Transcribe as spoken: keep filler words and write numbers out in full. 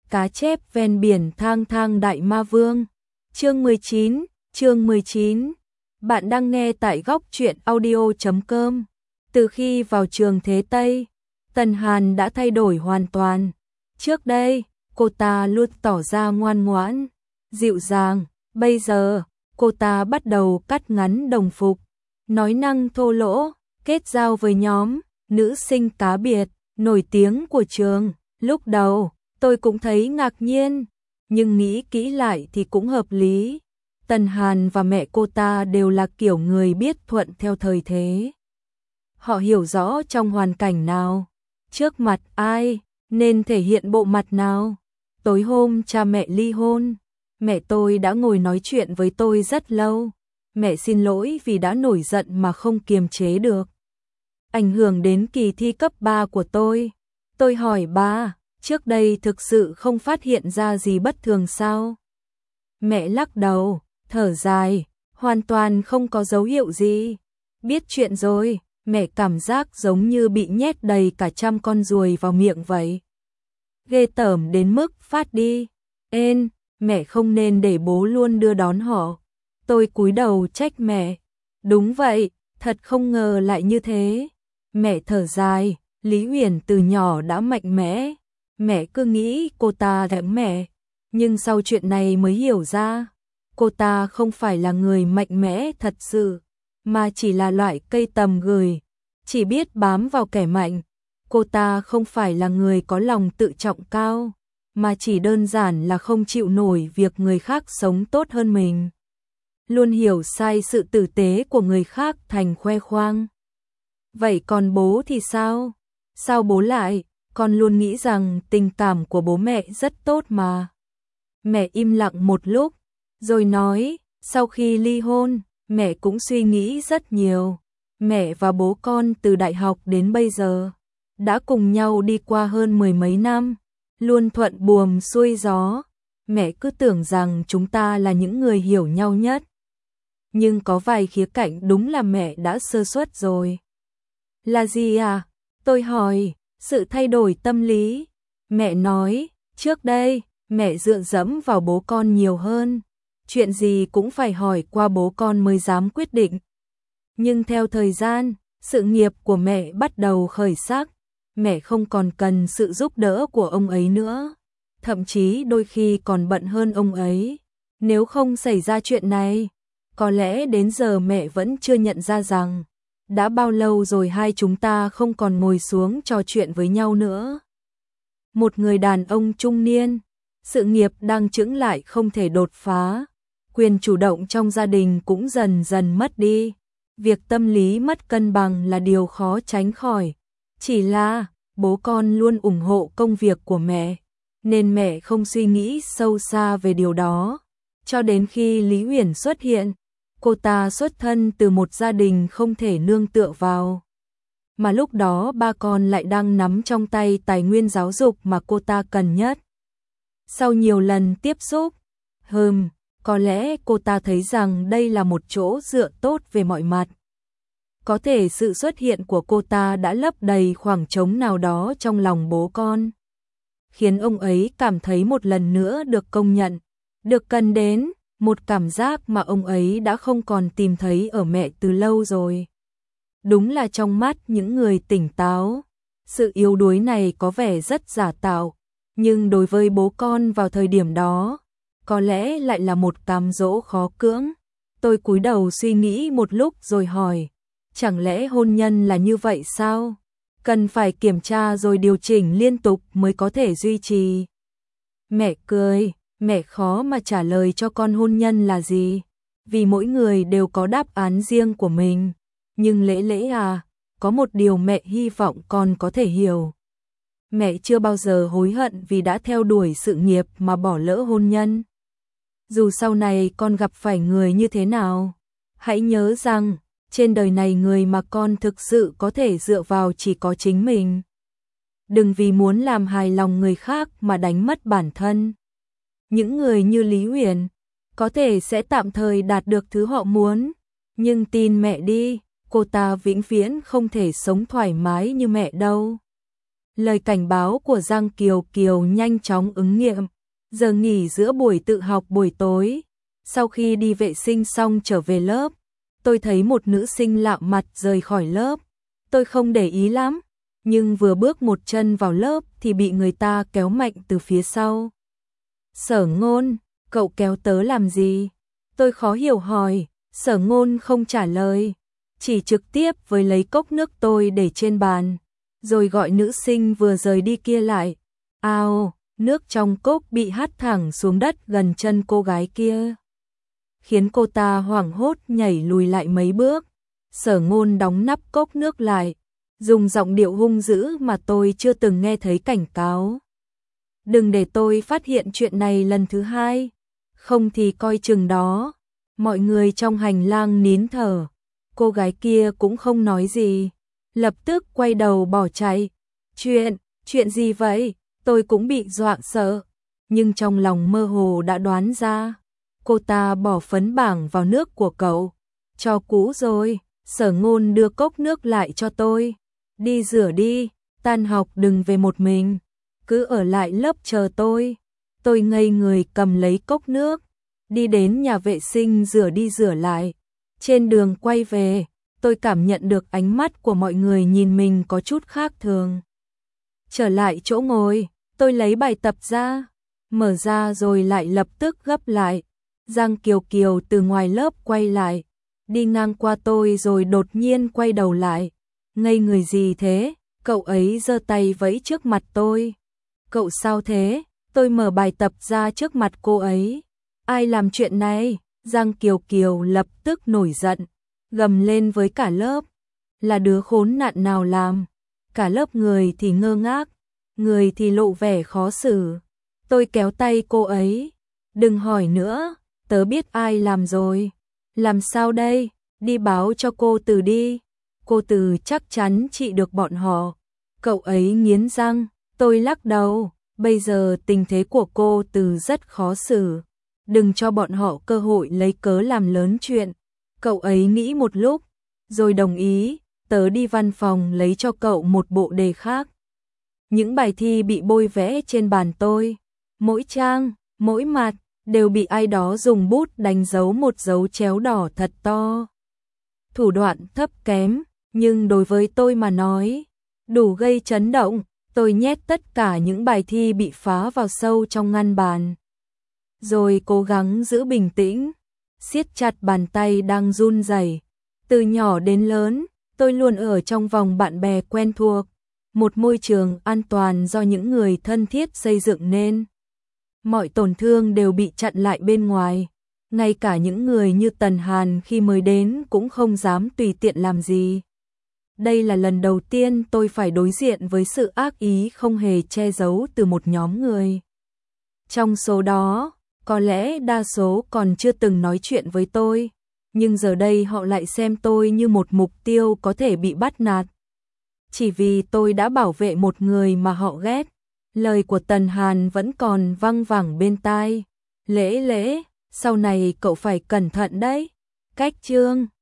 Cá chép ven biển thang thang đại ma vương. Chương mười chín, chương mười chín. Bạn đang nghe tại góc truyện audio chấm com. Từ khi vào trường Thế Tây, Tần Hàn đã thay đổi hoàn toàn. Trước đây, cô ta luôn tỏ ra ngoan ngoãn, dịu dàng, bây giờ, cô ta bắt đầu cắt ngắn đồng phục, nói năng thô lỗ, kết giao với nhóm nữ sinh cá biệt nổi tiếng của trường. Lúc đầu, tôi cũng thấy ngạc nhiên, nhưng nghĩ kỹ lại thì cũng hợp lý. Tần Hàn và mẹ cô ta đều là kiểu người biết thuận theo thời thế. Họ hiểu rõ trong hoàn cảnh nào, trước mặt ai, nên thể hiện bộ mặt nào. Tối hôm cha mẹ ly hôn, mẹ tôi đã ngồi nói chuyện với tôi rất lâu. Mẹ xin lỗi vì đã nổi giận mà không kiềm chế được, ảnh hưởng đến kỳ thi cấp ba của tôi. Tôi hỏi ba, trước đây thực sự không phát hiện ra gì bất thường sao? Mẹ lắc đầu, thở dài, hoàn toàn không có dấu hiệu gì. Biết chuyện rồi, mẹ cảm giác giống như bị nhét đầy cả trăm con ruồi vào miệng vậy. Ghê tởm đến mức phát đi. Ên, mẹ không nên để bố luôn đưa đón họ. Tôi cúi đầu trách mẹ. Đúng vậy, thật không ngờ lại như thế. Mẹ thở dài, Lý Huyền từ nhỏ đã mạnh mẽ. Mẹ cứ nghĩ cô ta thẹm mẹ, nhưng sau chuyện này mới hiểu ra, cô ta không phải là người mạnh mẽ thật sự, mà chỉ là loại cây tầm gửi, chỉ biết bám vào kẻ mạnh. Cô ta không phải là người có lòng tự trọng cao, mà chỉ đơn giản là không chịu nổi việc người khác sống tốt hơn mình. Luôn hiểu sai sự tử tế của người khác thành khoe khoang. Vậy còn bố thì sao? Sao bố lại? Con luôn nghĩ rằng tình cảm của bố mẹ rất tốt mà. Mẹ im lặng một lúc, rồi nói, sau khi ly hôn, mẹ cũng suy nghĩ rất nhiều. Mẹ và bố con từ đại học đến bây giờ, đã cùng nhau đi qua hơn mười mấy năm, luôn thuận buồm xuôi gió. Mẹ cứ tưởng rằng chúng ta là những người hiểu nhau nhất. Nhưng có vài khía cạnh đúng là mẹ đã sơ suất rồi. Là gì à? Tôi hỏi. Sự thay đổi tâm lý. Mẹ nói, trước đây, mẹ dựa dẫm vào bố con nhiều hơn. Chuyện gì cũng phải hỏi qua bố con mới dám quyết định. Nhưng theo thời gian, sự nghiệp của mẹ bắt đầu khởi sắc. Mẹ không còn cần sự giúp đỡ của ông ấy nữa. Thậm chí đôi khi còn bận hơn ông ấy. Nếu không xảy ra chuyện này, có lẽ đến giờ mẹ vẫn chưa nhận ra rằng đã bao lâu rồi hai chúng ta không còn ngồi xuống trò chuyện với nhau nữa. Một người đàn ông trung niên, sự nghiệp đang chững lại không thể đột phá, quyền chủ động trong gia đình cũng dần dần mất đi. Việc tâm lý mất cân bằng là điều khó tránh khỏi. Chỉ là bố con luôn ủng hộ công việc của mẹ, nên mẹ không suy nghĩ sâu xa về điều đó. Cho đến khi Lý Huyền xuất hiện, cô ta xuất thân từ một gia đình không thể nương tựa vào. Mà lúc đó ba con lại đang nắm trong tay tài nguyên giáo dục mà cô ta cần nhất. Sau nhiều lần tiếp xúc, hừm, có lẽ cô ta thấy rằng đây là một chỗ dựa tốt về mọi mặt. Có thể sự xuất hiện của cô ta đã lấp đầy khoảng trống nào đó trong lòng bố con, khiến ông ấy cảm thấy một lần nữa được công nhận, được cần đến. Một cảm giác mà ông ấy đã không còn tìm thấy ở mẹ từ lâu rồi. Đúng là trong mắt những người tỉnh táo, sự yếu đuối này có vẻ rất giả tạo, nhưng đối với bố con vào thời điểm đó, có lẽ lại là một cám dỗ khó cưỡng. Tôi cúi đầu suy nghĩ một lúc rồi hỏi, chẳng lẽ hôn nhân là như vậy sao? Cần phải kiểm tra rồi điều chỉnh liên tục mới có thể duy trì. Mẹ cười. Mẹ khó mà trả lời cho con hôn nhân là gì, vì mỗi người đều có đáp án riêng của mình. Nhưng Lễ Lễ à, có một điều mẹ hy vọng con có thể hiểu. Mẹ chưa bao giờ hối hận vì đã theo đuổi sự nghiệp mà bỏ lỡ hôn nhân. Dù sau này con gặp phải người như thế nào, hãy nhớ rằng, trên đời này người mà con thực sự có thể dựa vào chỉ có chính mình. Đừng vì muốn làm hài lòng người khác mà đánh mất bản thân. Những người như Lý Huyền có thể sẽ tạm thời đạt được thứ họ muốn, nhưng tin mẹ đi, cô ta vĩnh viễn không thể sống thoải mái như mẹ đâu. Lời cảnh báo của Giang Kiều Kiều nhanh chóng ứng nghiệm. Giờ nghỉ giữa buổi tự học buổi tối, sau khi đi vệ sinh xong trở về lớp, tôi thấy một nữ sinh lạ mặt rời khỏi lớp. Tôi không để ý lắm, nhưng vừa bước một chân vào lớp thì bị người ta kéo mạnh từ phía sau. Sở Ngôn, cậu kéo tớ làm gì? Tôi khó hiểu hỏi. Sở Ngôn không trả lời, chỉ trực tiếp với lấy cốc nước tôi để trên bàn, rồi gọi nữ sinh vừa rời đi kia lại. Ao, nước trong cốc bị hắt thẳng xuống đất gần chân cô gái kia, khiến cô ta hoảng hốt nhảy lùi lại mấy bước. Sở Ngôn đóng nắp cốc nước lại, dùng giọng điệu hung dữ mà tôi chưa từng nghe thấy cảnh cáo. Đừng để tôi phát hiện chuyện này lần thứ hai, không thì coi chừng đó. Mọi người trong hành lang nín thở, cô gái kia cũng không nói gì, lập tức quay đầu bỏ chạy. Chuyện, chuyện gì vậy? Tôi cũng bị dọa sợ, nhưng trong lòng mơ hồ đã đoán ra. Cô ta bỏ phấn bảng vào nước của cậu. Cho cũ rồi. Sở Ngôn đưa cốc nước lại cho tôi. Đi rửa đi, tan học đừng về một mình, cứ ở lại lớp chờ tôi. Tôi ngây người cầm lấy cốc nước, đi đến nhà vệ sinh rửa đi rửa lại. Trên đường quay về, tôi cảm nhận được ánh mắt của mọi người nhìn mình có chút khác thường. Trở lại chỗ ngồi, tôi lấy bài tập ra, mở ra rồi lại lập tức gấp lại. Giang Kiều Kiều từ ngoài lớp quay lại, đi ngang qua tôi rồi đột nhiên quay đầu lại. Ngây người gì thế? Cậu ấy giơ tay vẫy trước mặt tôi. Cậu sao thế? Tôi mở bài tập ra trước mặt cô ấy. Ai làm chuyện này? Giang Kiều Kiều lập tức nổi giận, gầm lên với cả lớp. Là đứa khốn nạn nào làm? Cả lớp người thì ngơ ngác, người thì lộ vẻ khó xử. Tôi kéo tay cô ấy. Đừng hỏi nữa, tớ biết ai làm rồi. Làm sao đây? Đi báo cho cô Từ đi. Cô Từ chắc chắn trị được bọn họ. Cậu ấy nghiến răng. Tôi lắc đầu. Bây giờ tình thế của cô Từ rất khó xử. Đừng cho bọn họ cơ hội lấy cớ làm lớn chuyện. Cậu ấy nghĩ một lúc, rồi đồng ý. Tớ đi văn phòng lấy cho cậu một bộ đề khác. Những bài thi bị bôi vẽ trên bàn tôi, mỗi trang, mỗi mặt đều bị ai đó dùng bút đánh dấu một dấu chéo đỏ thật to. Thủ đoạn thấp kém, nhưng đối với tôi mà nói, đủ gây chấn động. Tôi nhét tất cả những bài thi bị phá vào sâu trong ngăn bàn, rồi cố gắng giữ bình tĩnh, siết chặt bàn tay đang run rẩy. Từ nhỏ đến lớn, tôi luôn ở trong vòng bạn bè quen thuộc, một môi trường an toàn do những người thân thiết xây dựng nên. Mọi tổn thương đều bị chặn lại bên ngoài, ngay cả những người như Tần Hàn khi mới đến cũng không dám tùy tiện làm gì. Đây là lần đầu tiên tôi phải đối diện với sự ác ý không hề che giấu từ một nhóm người. Trong số đó, có lẽ đa số còn chưa từng nói chuyện với tôi, nhưng giờ đây họ lại xem tôi như một mục tiêu có thể bị bắt nạt. Chỉ vì tôi đã bảo vệ một người mà họ ghét. Lời của Tần Hàn vẫn còn văng vẳng bên tai. Lễ lễ, sau này cậu phải cẩn thận đấy. Cách chương